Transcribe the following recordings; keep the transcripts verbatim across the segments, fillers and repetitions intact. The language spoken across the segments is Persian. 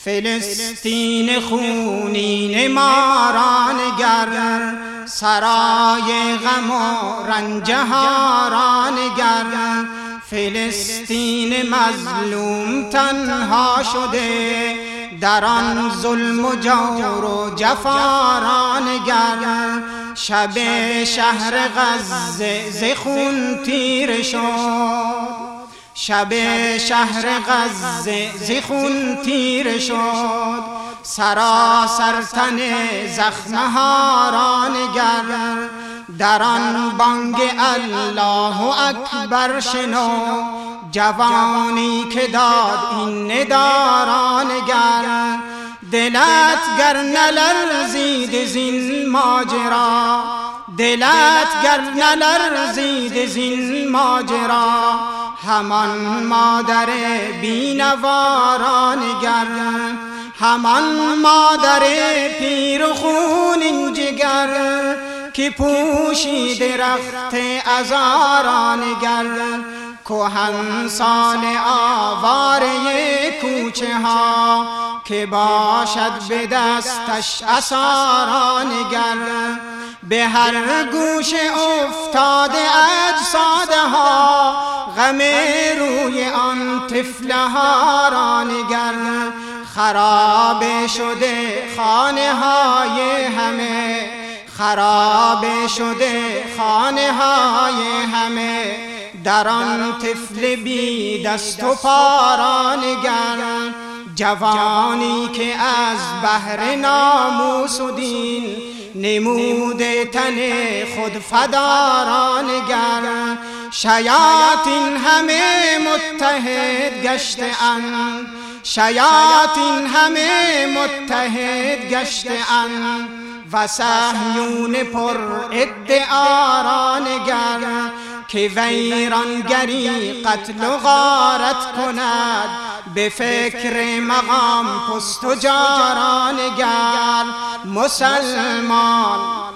فلسطین خونین ما را نگر، سرای غم و رنج ها را نگر. فلسطین مظلوم تنها شده، در آن ظلم و جور و جفا را نگر. شب شهر غزه ز خون تیره شد، شب شهر غزه ز خون تیره شد. سراسر تن زخمها را نگر، در آن بانگ الله اکبر شنو. جوانی که داد این ندا را نگر، دلت گر نلرزید زین ماجرا، دلت گر نلرزید زین ماجرا. همان مادر بینوا را نگر، همان مادر پیر و خونین جگر، که پوشی درخت عزا را نگر. کهن سال آواره کوچه ها، که باشد به دستش عصا را نگر. به هر گوش افتاده اجساده ها، غم روی آن طفل ها را نگر. خراب شده خانه های همه، خراب شده خانه های همه. در آن طفل بی دست و پا را نگر، جوانی که از بهر ناموس و دین نموده تن خود فدا را نگر. شیاطین همه متحد گشته اند، شیاطین همه متحد گشته اند. و صهیون پر ادعا را نگر، که ویرانگری قتل و غارت کند. به فکر مقام پست و جا را نگر. مسلمان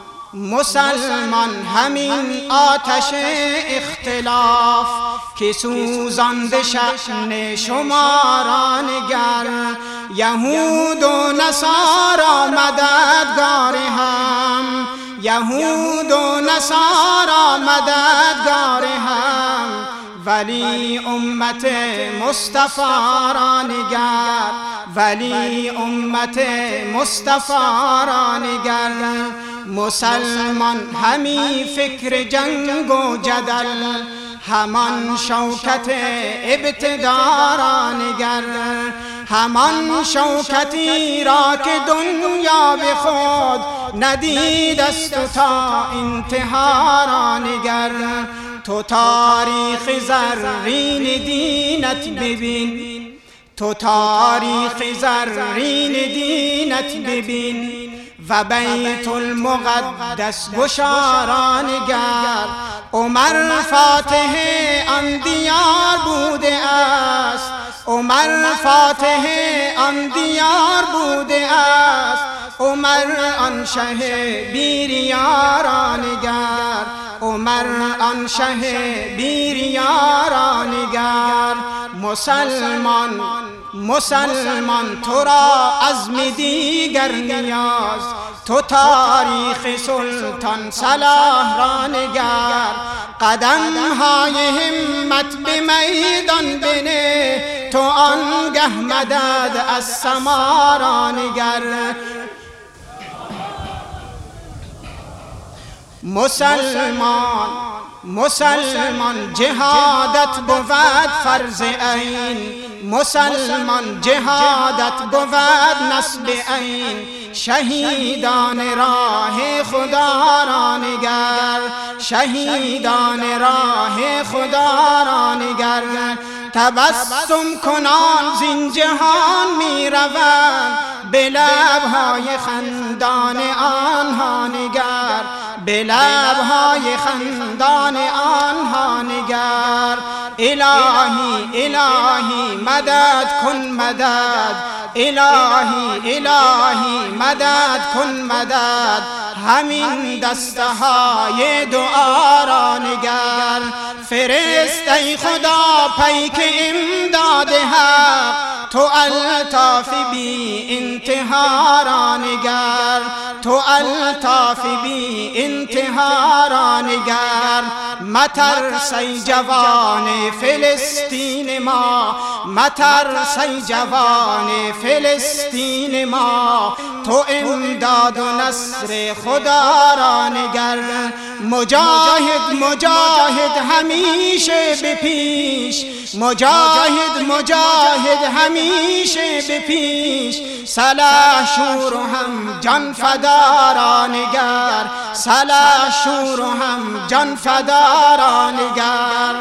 مسلمان همین آتش اختلاف، که سوزانده شأن شما را نگر. یهود و نصارا مددگار هم، یهود و نصارا مددگار هم. ولی امت مصطفی را نگر، ولی امت مصطفی را نگر. مسلمان همی فکر جنگ و جدل، همان شوکت ابتدا را نگر. همان شوکتی را که دنیا به خود ندید است و تا انتها را نگر. تو تاریخ زرین دینت ببین، تو تاریخ زرین دینت ببین. و بیت المقدس گشا را نگر. عمر فاتح آن دیار بوده است، عمر فاتح آن دیار بوده است. عمر آن شه بیریا را نگر، عمر آن شه بیریا را نگر. مسلمان مسلمان تو را عزم دیگر نیاز، تو تاریخ سلطان صلاح را نگر. قدم های همت به میدان بنه، تو آنگه مدد از سما را نگر. مسلمان مسلمان جهادت بود فرض عین، مسلمان جهادت بود نصب عین. شهیدان راه خدا را نگر، شهیدان راه خدا را نگر. تبسم کنان زین جهان می روند، به لبهای خندان آنها نگر، به لبهای خندان آنها نگر. الهی الهی مدد کن مدد، الهی الهی مدد کن مدد. همین دسته های دعا را نگر، فرست ای خدا پیک امداد حق. تو الطاف بی انتها را نگر، تو الطاف بی انتها را نگر. مترس ای جوان فلسطین ما، مترس ای جوان فلسطین ما. تو امداد و نصر خدا را نگر. مجاهد مجاهد همیشه به پیش، مجاهد مجاهد همیشه به پیش. سلاح شور و هم جان فدا را نگر، سلاح شور و هم جان فدا را نگر.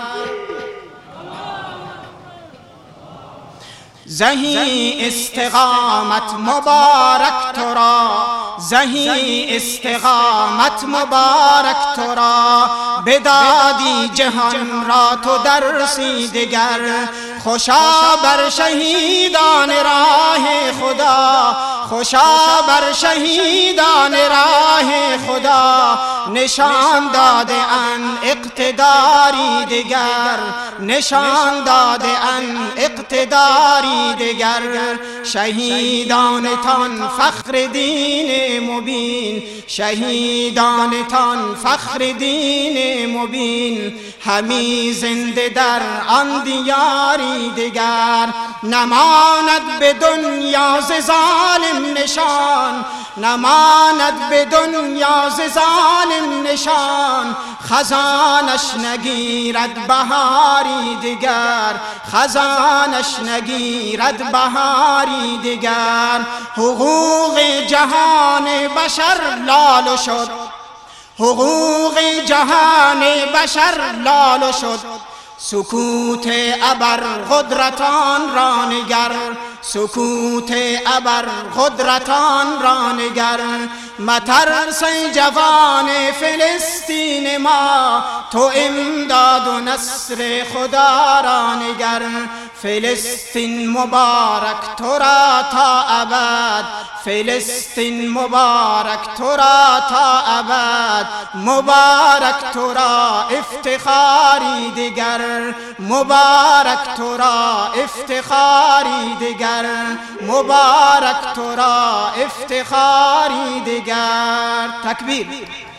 زهی استقامت مبارک تو را، زهی استقامت مبارک تو را. بدادی جهان را تو درسی دگر، خوشا بر شهیدان راه خدا، خوشا بر شهیدان راه خدا. نشان داده ان اقتداری دگر، نشان داده ان اقتداری دگر. شهیدانتان فخر دین مبین، شهیدانتان فخر دین مبین. همی زنده در آن دیاری دگر. نماند به دنیا ز ظالم نشان، نماند به دنیا ز ظالم نشان. خزانش نگیرد بهاری دگر، خزانش نگیرد بهاری دگر. حقوق جهان بشر لال شد، حقوق جهان بشر لال شد. سکوت ابر قدرتان را نگر، سکوت ابر قدرتان را نگر. مترس ای جوان فلسطین ما، تو امداد و نصر خدا را نگر. فلسطین مبارک تو را تا ابد، فلسطین مبارک تو را تا ابد. مبارک تو را افتخاری دگر، مبارک تو را افتخاری دگر، مبارک تو را افتخاری دگر. تکبیر.